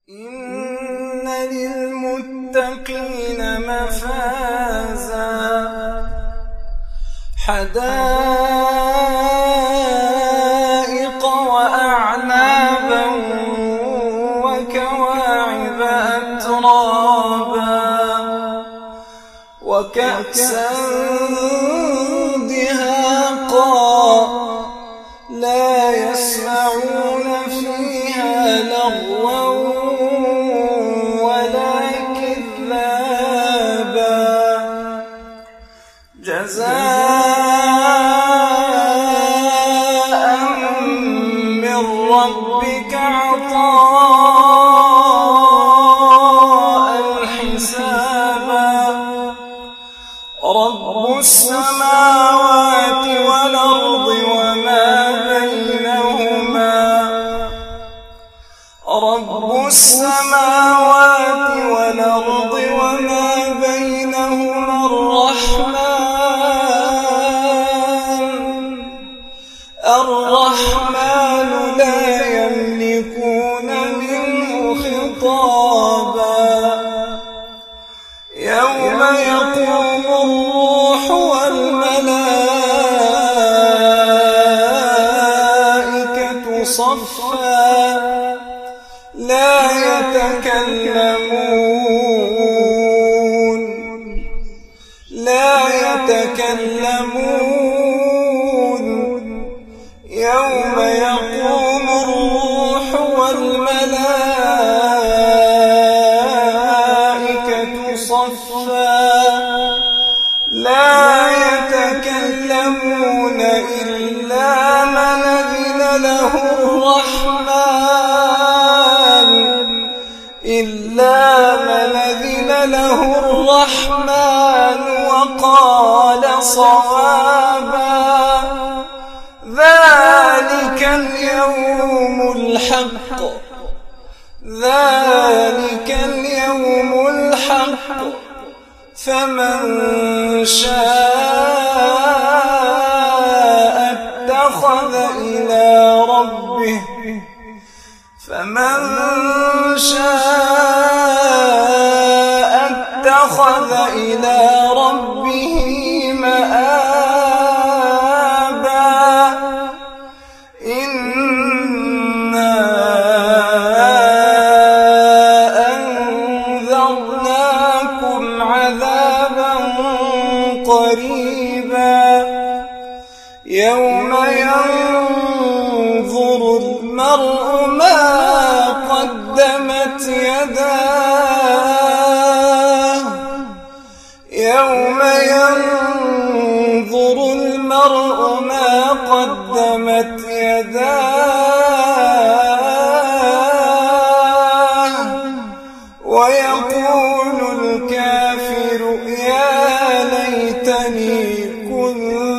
إن للمتقين مفازا حدائق وأعنابا وكواعب أترابا وكأسا دهاقا لا يسمعون فيها لغوا ولا كذابا جزاء من ربك عطاء حسابا رب السماوات والأرض وما بينهما رب السماوات والأرض وما بينهما الرحمن لا يملكون منه خطابا يوم يقوم الروح والملائكة صفا لا يتكلمون يوم يقوم الروح والملائكة صفا لا يتكلمون إلا من أذن له الرحمن وقال صوابا ذلك اليوم الحق فمن شاء اتخذ إلى ربه مآبا إنا أنذرناكم عذابا قريبا يوم ينظر المرء ما قدمت يداه ويقول الكافر يا ليتني كنت